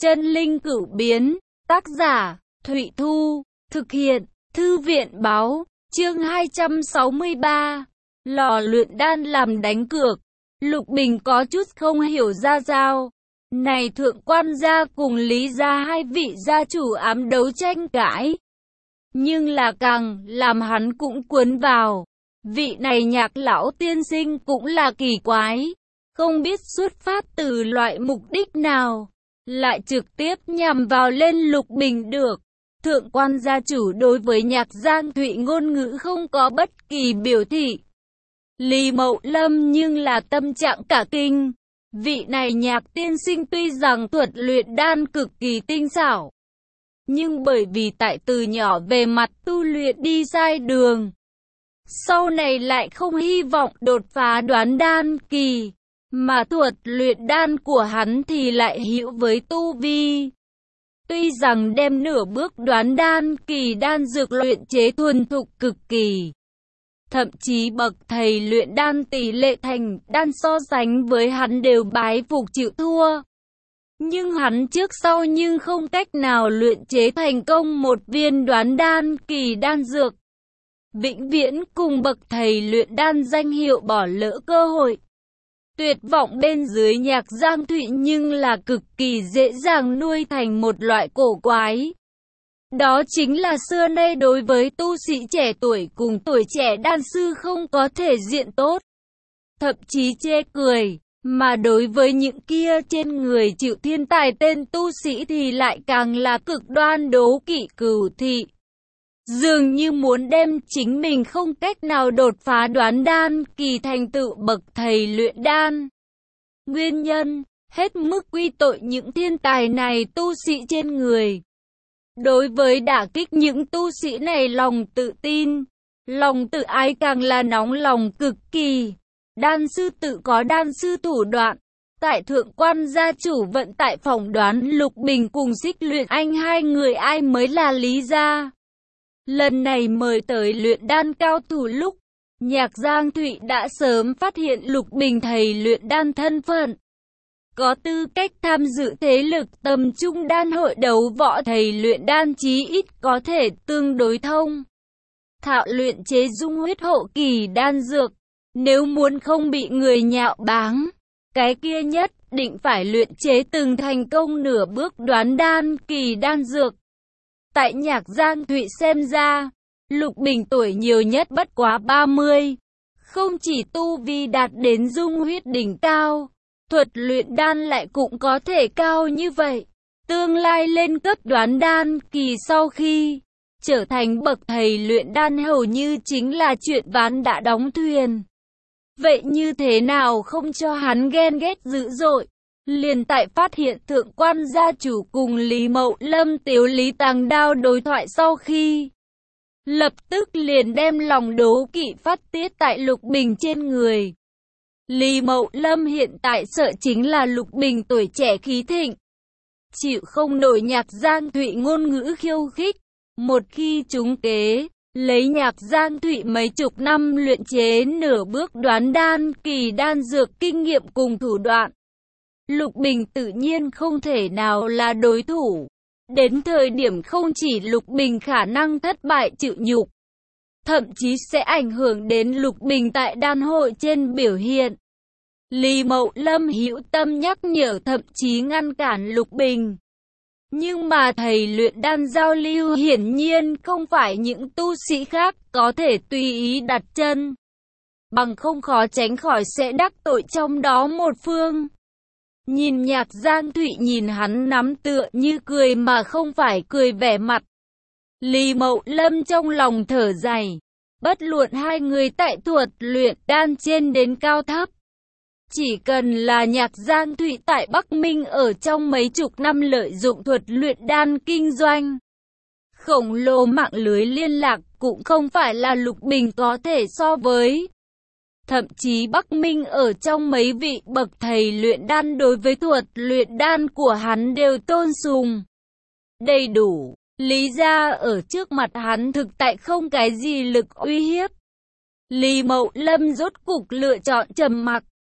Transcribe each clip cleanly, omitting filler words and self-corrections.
Chân linh cửu biến, tác giả, Thụy Thu, thực hiện, Thư viện báo, chương 263, lò luyện đan làm đánh cược. Lục Bình có chút không hiểu ra sao. Này thượng quan gia cùng Lý gia hai vị gia chủ ám đấu tranh cãi. Nhưng là càng làm hắn cũng cuốn vào. Vị này Nhạc lão tiên sinh cũng là kỳ quái. Không biết xuất phát từ loại mục đích nào, lại trực tiếp nhằm vào lên Lục Bình được. Thượng quan gia chủ đối với Nhạc Giang Thụy ngôn ngữ không có bất kỳ biểu thị. Lý Mậu Lâm nhưng là tâm trạng cả kinh. Vị này Nhạc tiên sinh tuy rằng thuật luyện đan cực kỳ tinh xảo, nhưng bởi vì tại từ nhỏ về mặt tu luyện đi sai đường, sau này lại không hy vọng đột phá đoán đan kỳ, mà thuật luyện đan của hắn thì lại hữu với tu vi. Tuy rằng đem nửa bước đoán đan kỳ đan dược luyện chế thuần thục cực kỳ, thậm chí bậc thầy luyện đan tỷ lệ thành đan so sánh với hắn đều bái phục chịu thua. Nhưng hắn trước sau nhưng không cách nào luyện chế thành công một viên đoán đan kỳ đan dược. Vĩnh viễn cùng bậc thầy luyện đan danh hiệu bỏ lỡ cơ hội. Tuyệt vọng bên dưới Nhạc Giang Thụy nhưng là cực kỳ dễ dàng nuôi thành một loại cổ quái. Đó chính là xưa nay đối với tu sĩ trẻ tuổi cùng tuổi trẻ đan sư không có thể diện tốt, thậm chí chê cười, mà đối với những kia trên người chịu thiên tài tên tu sĩ thì lại càng là cực đoan đố kỵ cừu thị. Dường như muốn đem chính mình không cách nào đột phá đoán đan kỳ thành tựu bậc thầy luyện đan. Nguyên nhân, hết mức quy tội những thiên tài này tu sĩ trên người. Đối với đả kích những tu sĩ này lòng tự tin, lòng tự ái càng là nóng lòng cực kỳ. Đan sư tự có đan sư thủ đoạn. Tại thượng quan gia chủ vận tại phỏng đoán Lục Bình cùng Xích Luyện Anh hai người ai mới là Lý gia. Lần này mời tới luyện đan cao thủ lúc, Nhạc Giang Thụy đã sớm phát hiện Lục Bình thầy luyện đan thân phận, có tư cách tham dự thế lực tầm trung đan hội đấu võ thầy luyện đan chí ít có thể tương đối thông thạo luyện chế dung huyết hộ kỳ đan dược. Nếu muốn không bị người nhạo báng, cái kia nhất định phải luyện chế từng thành công nửa bước đoán đan kỳ đan dược. Tại Nhạc Giang Thụy xem ra, Lục Bình tuổi nhiều nhất bất quá 30. Không chỉ tu vi đạt đến dung huyết đỉnh cao, thuật luyện đan lại cũng có thể cao như vậy. Tương lai lên cấp đoán đan kỳ sau khi trở thành bậc thầy luyện đan hầu như chính là chuyện ván đã đóng thuyền. Vậy như thế nào không cho hắn ghen ghét dữ dội? Liền tại phát hiện thượng quan gia chủ cùng Lý Mậu Lâm tiếu lý tàng đao đối thoại sau khi, lập tức liền đem lòng đố kỵ phát tiết tại Lục Bình trên người. Lý Mậu Lâm hiện tại sợ chính là Lục Bình tuổi trẻ khí thịnh, chịu không nổi Nhạc Giang Thụy ngôn ngữ khiêu khích. Một khi trúng kế, lấy Nhạc Giang Thụy mấy chục năm luyện chế nửa bước đoán đan kỳ đan dược kinh nghiệm cùng thủ đoạn, Lục Bình tự nhiên không thể nào là đối thủ. Đến thời điểm không chỉ Lục Bình khả năng thất bại chịu nhục, thậm chí sẽ ảnh hưởng đến Lục Bình tại đan hội trên biểu hiện. Lý Mậu Lâm hữu tâm nhắc nhở thậm chí ngăn cản Lục Bình. Nhưng mà thầy luyện đan giao lưu hiển nhiên không phải những tu sĩ khác có thể tùy ý đặt chân, bằng không khó tránh khỏi sẽ đắc tội trong đó một phương. Nhìn Nhạc Giang Thụy nhìn hắn nắm tựa như cười mà không phải cười vẻ mặt, Lý Mậu Lâm trong lòng thở dài. Bất luận hai người tại thuật luyện đan trên đến cao thấp, chỉ cần là Nhạc Giang Thụy tại Bắc Minh ở trong mấy chục năm lợi dụng thuật luyện đan kinh doanh, khổng lồ mạng lưới liên lạc cũng không phải là Lục Bình có thể so với. Thậm chí Bắc Minh ở trong mấy vị bậc thầy luyện đan đối với thuật luyện đan của hắn đều tôn sùng đầy đủ. Lý gia ở trước mặt hắn thực tại không cái gì lực uy hiếp. Lý Mậu Lâm rốt cục lựa chọn trầm mặc.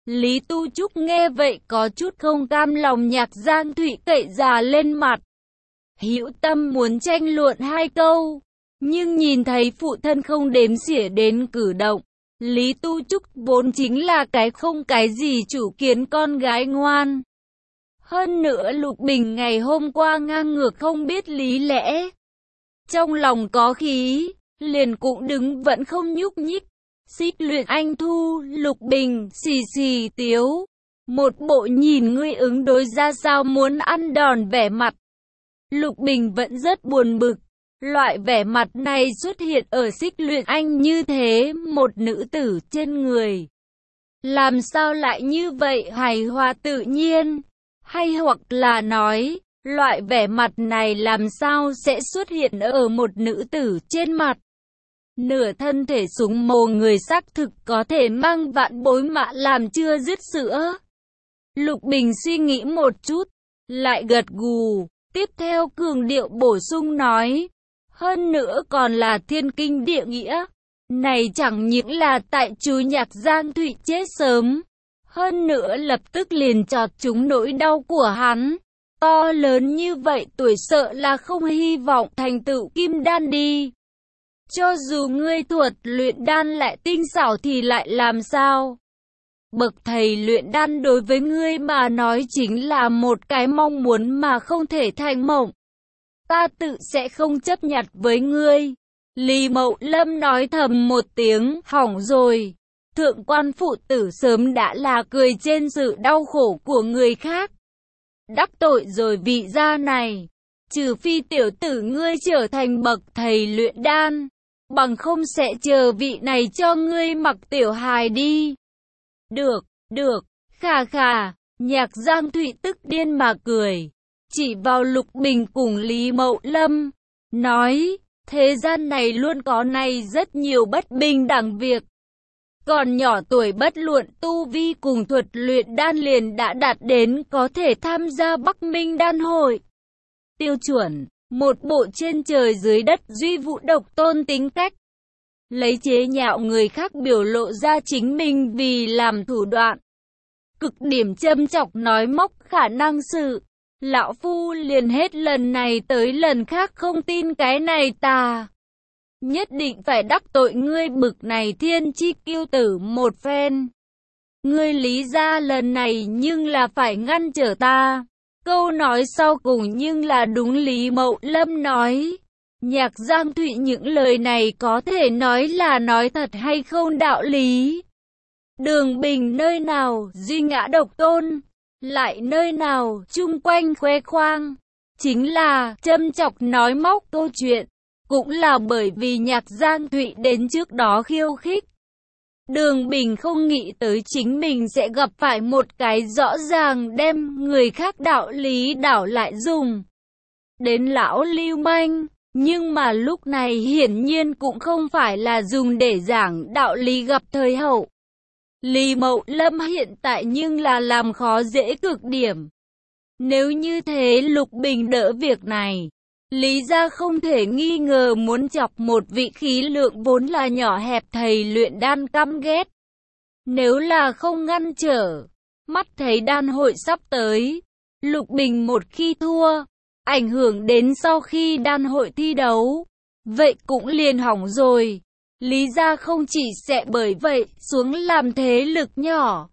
Lý Tu Trúc nghe vậy có chút không cam lòng. Nhạc Giang Thụy cậy già lên mặt, hữu tâm muốn tranh luận hai câu, nhưng nhìn thấy phụ thân không đếm xỉa đến cử động. Lý Tu Trúc vốn chính là cái không cái gì chủ kiến con gái ngoan. Hơn nữa Lục Bình ngày hôm qua ngang ngược không biết lý lẽ, trong lòng có khí, liền cũng đứng vẫn không nhúc nhích. Xích Luyện Anh thu Lục Bình xì xì tiếu, một bộ nhìn ngươi ứng đối ra sao muốn ăn đòn vẻ mặt. Lục Bình vẫn rất buồn bực, loại vẻ mặt này xuất hiện ở Xích Luyện Anh như thế một nữ tử trên người, làm sao lại như vậy hài hòa tự nhiên, hay hoặc là nói, loại vẻ mặt này làm sao sẽ xuất hiện ở một nữ tử trên mặt. Nửa thân thể súng mồ người xác thực có thể mang vạn bối mạ làm chưa dứt sữa. Lục Bình suy nghĩ một chút, lại gật gù, tiếp theo cường điệu bổ sung nói, hơn nữa còn là thiên kinh địa nghĩa. Này chẳng những là tại chú Nhạc Giang Thụy chết sớm, hơn nữa lập tức liền chọt trúng nỗi đau của hắn. To lớn như vậy tuổi sợ là không hy vọng thành tựu kim đan đi. Cho dù ngươi thuật luyện đan lại tinh xảo thì lại làm sao? Bậc thầy luyện đan đối với ngươi mà nói chính là một cái mong muốn mà không thể thành mộng. Ta tự sẽ không chấp nhặt với ngươi. Lý Mậu Lâm nói thầm một tiếng, hỏng rồi. Thượng quan phụ tử sớm đã là cười trên sự đau khổ của người khác. Đắc tội rồi vị gia này. Trừ phi tiểu tử ngươi trở thành bậc thầy luyện đan, bằng không sẽ chờ vị này cho ngươi mặc tiểu hài đi. Được, khà khà, Nhạc Giang Thụy tức điên mà cười, chỉ vào Lục Bình cùng Lý Mậu Lâm, nói, thế gian này luôn có này rất nhiều bất bình đẳng việc. Còn nhỏ tuổi bất luận tu vi cùng thuật luyện đan liền đã đạt đến có thể tham gia Bắc Minh đan hội. Tiêu chuẩn, một bộ trên trời dưới đất duy vụ độc tôn tính cách. Lấy chế nhạo người khác biểu lộ ra chính mình vì làm thủ đoạn. Cực điểm châm chọc nói móc khả năng sự. Lão Phu liền hết lần này tới lần khác không tin cái này ta. Nhất định phải đắc tội ngươi bực này thiên chi kiêu tử một phen. Ngươi Lý gia lần này nhưng là phải ngăn trở ta. Câu nói sau cùng nhưng là đúng Lý Mậu Lâm nói. Nhạc Giang Thụy những lời này có thể nói là nói thật hay không đạo lý. Đường Bình nơi nào duy ngã độc tôn, lại nơi nào chung quanh khoe khoang. Chính là châm chọc nói móc câu chuyện. Cũng là bởi vì Nhạc Giang Thụy đến trước đó khiêu khích. Đường Bình không nghĩ tới chính mình sẽ gặp phải một cái rõ ràng đem người khác đạo lý đảo lại dùng. Đến lão lưu manh, nhưng mà lúc này hiển nhiên cũng không phải là dùng để giảng đạo lý gặp thời hậu. Lý Mậu Lâm hiện tại nhưng là làm khó dễ cực điểm. Nếu như thế Lục Bình đỡ việc này, Lý gia không thể nghi ngờ muốn chọc một vị khí lượng vốn là nhỏ hẹp thầy luyện đan căm ghét. Nếu là không ngăn trở, mắt thấy đan hội sắp tới, Lục Bình một khi thua, ảnh hưởng đến sau khi đan hội thi đấu, vậy cũng liền hỏng rồi. Lý gia không chỉ sẽ bởi vậy xuống làm thế lực nhỏ.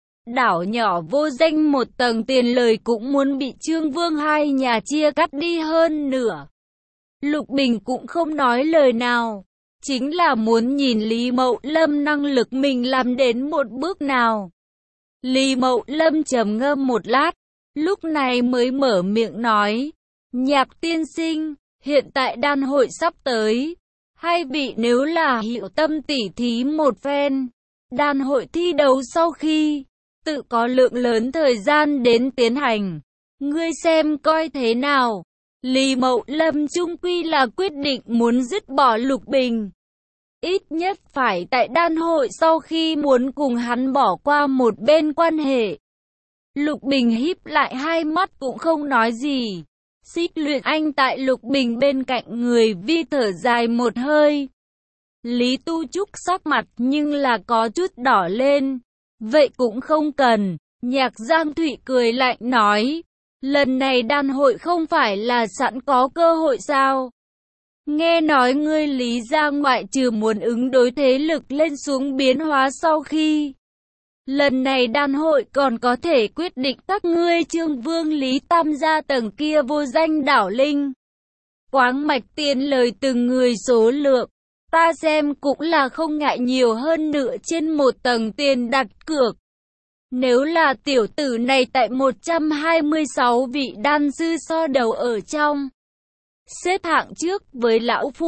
Đảo nhỏ vô danh một tầng tiền lời cũng muốn bị Trương Vương hai nhà chia cắt đi hơn nửa. Lục Bình cũng không nói lời nào, chính là muốn nhìn Lý Mậu Lâm năng lực mình làm đến một bước nào. Lý Mậu Lâm trầm ngâm một lát, lúc này mới mở miệng nói, Nhạc tiên sinh, hiện tại đan hội sắp tới, hai vị nếu là hiệu tâm tỉ thí một phen, đan hội thi đấu sau khi tự có lượng lớn thời gian đến tiến hành. Ngươi xem coi thế nào. Lý Mậu Lâm chung quy là quyết định muốn dứt bỏ Lục Bình. Ít nhất phải tại đan hội sau khi muốn cùng hắn bỏ qua một bên quan hệ. Lục Bình híp lại hai mắt cũng không nói gì. Xích Luyện Anh tại Lục Bình bên cạnh người vi thở dài một hơi. Lý Tu Trúc sắc mặt nhưng là có chút đỏ lên. Vậy cũng không cần. Nhạc Giang Thụy cười lạnh nói. Lần này đan hội không phải là sẵn có cơ hội sao? Nghe nói ngươi Lý gia ngoại trừ muốn ứng đối thế lực lên xuống biến hóa sau khi lần này đan hội còn có thể quyết định các ngươi Trương Vương Lý Tam gia tầng kia vô danh đảo linh. Quáng mạch tiền lời từng người số lượng, ta xem cũng là không ngại nhiều hơn nữa trên một tầng tiền đặt cược. Nếu là tiểu tử này tại 126 vị đan sư so đầu ở trong xếp hạng trước với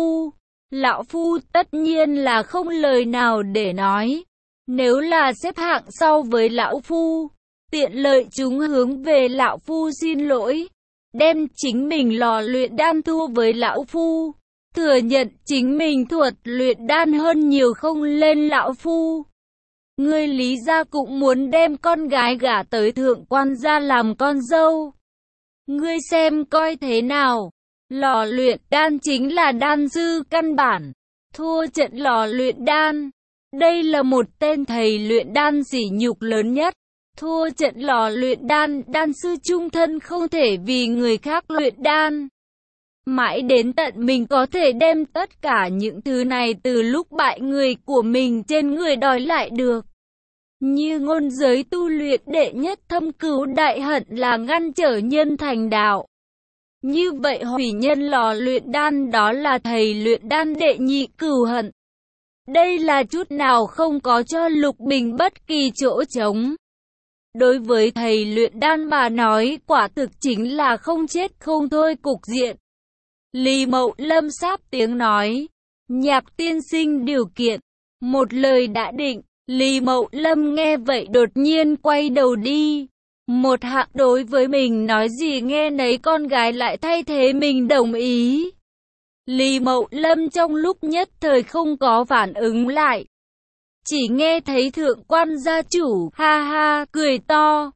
lão phu tất nhiên là không lời nào để nói. Nếu là xếp hạng sau với lão phu, tiện lợi chúng hướng về lão phu xin lỗi, đem chính mình lò luyện đan thua với lão phu, thừa nhận chính mình thuật luyện đan hơn nhiều không lên lão phu. Ngươi Lý gia cũng muốn đem con gái gả tới thượng quan gia làm con dâu. Ngươi xem coi thế nào? Lò luyện đan chính là đan sư căn bản, thua trận lò luyện đan. Đây là một tên thầy luyện đan sỉ nhục lớn nhất. Thua trận lò luyện đan, đan sư trung thân không thể vì người khác luyện đan. Mãi đến tận mình có thể đem tất cả những thứ này từ lúc bại người của mình trên người đòi lại được. Như ngôn giới tu luyện đệ nhất thâm cửu đại hận là ngăn trở nhân thành đạo. Như vậy hủy nhân lò luyện đan đó là thầy luyện đan đệ nhị cửu hận. Đây là chút nào không có cho Lục Bình bất kỳ chỗ trống. Đối với thầy luyện đan mà nói quả thực chính là không chết không thôi cục diện. Lý Mậu Lâm sáp tiếng nói. Nhạc tiên sinh điều kiện. Một lời đã định. Lý Mậu Lâm nghe vậy đột nhiên quay đầu đi. Một hạng đối với mình nói gì nghe nấy con gái lại thay thế mình đồng ý. Lý Mậu Lâm trong lúc nhất thời không có phản ứng lại. Chỉ nghe thấy thượng quan gia chủ ha ha cười to.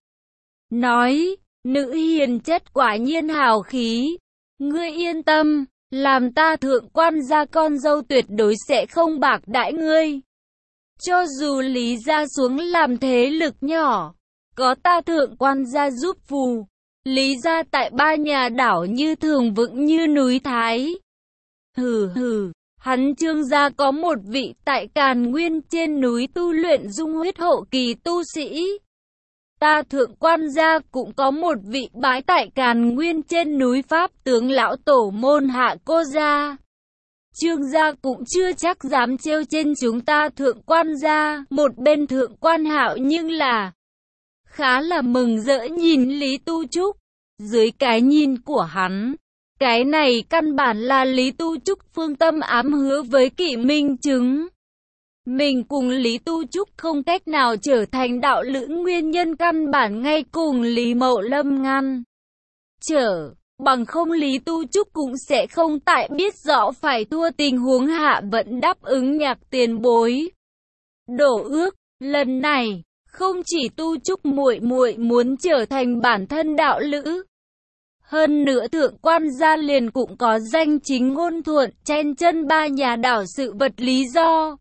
Nói, nữ hiền chất quả nhiên hào khí. Ngươi yên tâm, làm ta thượng quan gia con dâu tuyệt đối sẽ không bạc đãi ngươi. Cho dù Lý gia xuống làm thế lực nhỏ, có ta thượng quan gia giúp phù, Lý gia tại ba nhà đảo như thường vững như núi Thái. Hừ hừ, hắn Trương gia có một vị tại Càn Nguyên trên núi tu luyện dung huyết hậu kỳ tu sĩ. Ta thượng quan gia cũng có một vị bái tại Càn Nguyên trên núi Pháp tướng lão tổ môn Hạ Cô gia. Trương gia cũng chưa chắc dám trêu trên chúng ta thượng quan gia. Một bên thượng quan Hạo nhưng là khá là mừng rỡ nhìn Lý Tu Trúc. Dưới cái nhìn của hắn, cái này căn bản là Lý Tu Trúc phương tâm ám hứa với Kỷ Minh Chứng. Mình cùng Lý Tu Trúc không cách nào trở thành đạo lữ nguyên nhân căn bản ngay cùng Lý Mậu Lâm ngăn trở. Bằng không Lý Tu Trúc cũng sẽ không tại biết rõ phải thua tình huống hạ vẫn đáp ứng nhạc tiền bối. Đổ ước, lần này, không chỉ Tu Trúc muội muội muốn trở thành bản thân đạo lữ. Hơn nữa thượng quan gia liền cũng có danh chính ngôn thuận chen chân ba nhà đảo sự vật lý do.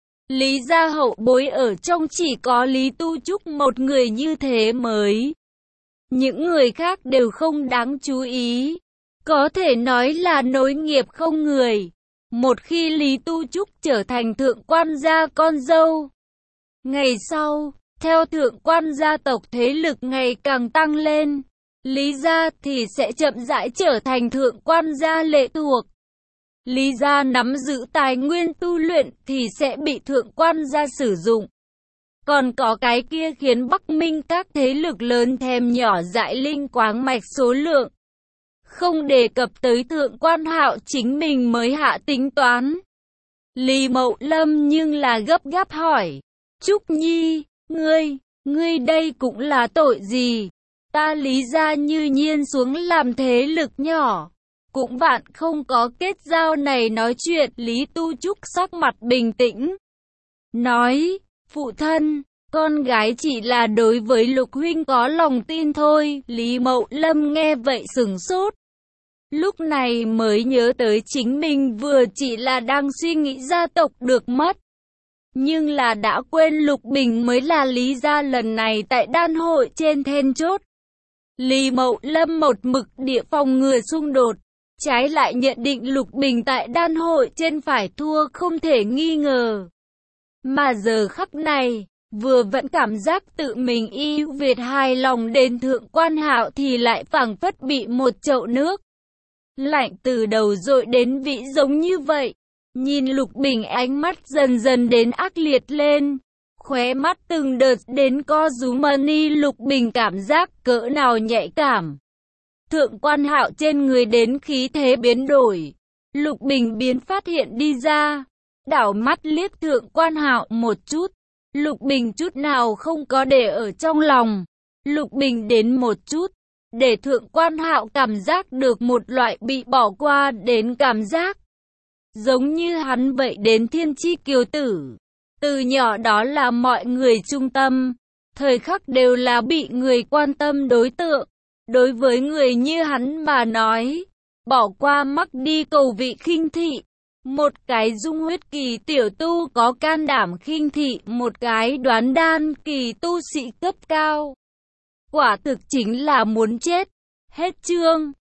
Lý gia hậu bối ở trong chỉ có Lý Tu Trúc một người như thế mới. Những người khác đều không đáng chú ý. Có thể nói là nối nghiệp không người. Một khi Lý Tu Trúc trở thành thượng quan gia con dâu, ngày sau, theo thượng quan gia tộc thế lực ngày càng tăng lên, Lý gia thì sẽ chậm rãi trở thành thượng quan gia lệ thuộc. Lý gia nắm giữ tài nguyên tu luyện thì sẽ bị thượng quan gia sử dụng. Còn có cái kia khiến Bắc Minh các thế lực lớn thèm nhỏ dại linh quáng mạch số lượng. Không đề cập tới thượng quan Hạo chính mình mới hạ tính toán. Lý Mậu Lâm nhưng là gấp gáp hỏi. Trúc Nhi, ngươi đây cũng là tội gì? Ta Lý gia như nhiên xuống làm thế lực nhỏ. Cũng vạn không có kết giao này nói chuyện. Lý Tu Trúc sắc mặt bình tĩnh. Nói, phụ thân, con gái chỉ là đối với Lục huynh có lòng tin thôi. Lý Mậu Lâm nghe vậy sửng sốt. Lúc này mới nhớ tới chính mình vừa chỉ là đang suy nghĩ gia tộc được mất. Nhưng là đã quên Lục Bình mới là lý gia lần này tại đan hội trên then chốt. Lý Mậu Lâm một mực địa phòng ngừa xung đột, trái lại nhận định Lục Bình tại đan hội trên phải thua không thể nghi ngờ. Mà giờ khắc này, vừa vẫn cảm giác tự mình ưu việt hài lòng đến Thượng Quan Hạo thì lại phảng phất bị một chậu nước lạnh từ đầu dội đến vĩ giống như vậy. Nhìn Lục Bình ánh mắt dần dần đến ác liệt lên, khóe mắt từng đợt đến co rúm ni. Lục Bình cảm giác cỡ nào nhạy cảm. Thượng Quan Hạo trên người đến khí thế biến đổi. Lục Bình biến phát hiện đi ra, đảo mắt liếc Thượng Quan Hạo một chút. Lục Bình chút nào không có để ở trong lòng. Lục Bình đến một chút, để Thượng Quan Hạo cảm giác được một loại bị bỏ qua đến cảm giác. Giống như hắn vậy đến thiên chi kiều tử. Từ nhỏ đó là mọi người trung tâm, thời khắc đều là bị người quan tâm đối tượng. Đối với người như hắn mà nói, bỏ qua mắc đi cầu vị khinh thị. Một cái dung huyết kỳ tiểu tu có can đảm khinh thị một cái đoán đan kỳ tu sĩ cấp cao. Quả thực chính là muốn chết. Hết chương.